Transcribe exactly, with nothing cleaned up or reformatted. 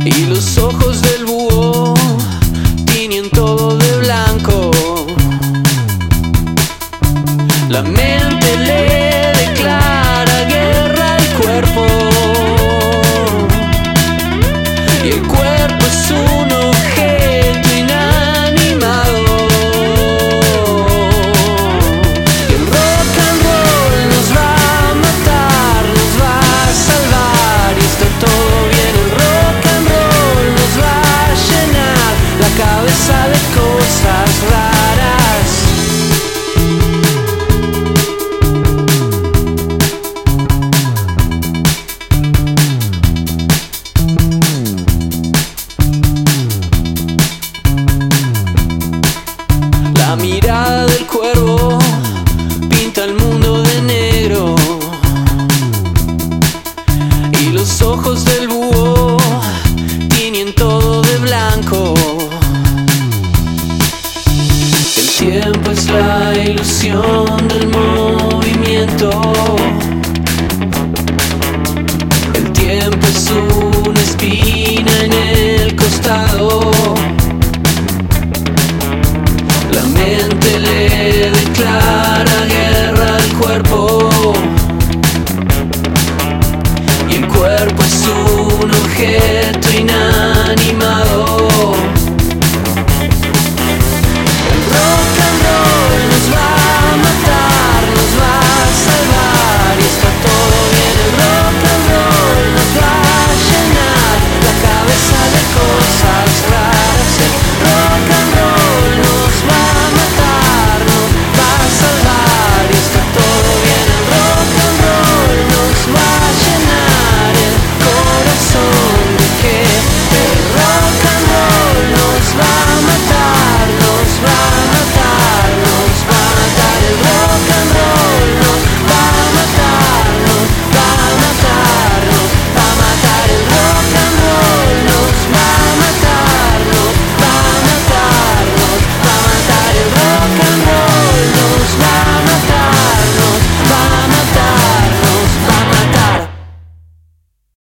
y los ojos del búho tiñen todo de blanco. La mente le declara guerra al cuerpo, y el cuerpo es un objeto inanimado. Y el rock and roll nos va a matar, nos va a salvar, y está todo bien. El rock and roll nos va a llenar la cabeza de cosas raras. La mirada del cuervo pinta el mundo de negro, y los ojos del búho tiñen todo de blanco. El tiempo es la ilusión del movimiento. El tiempo es una espina en el costado. La mente le declara guerra al cuerpo, y el cuerpo es un objeto inanimado.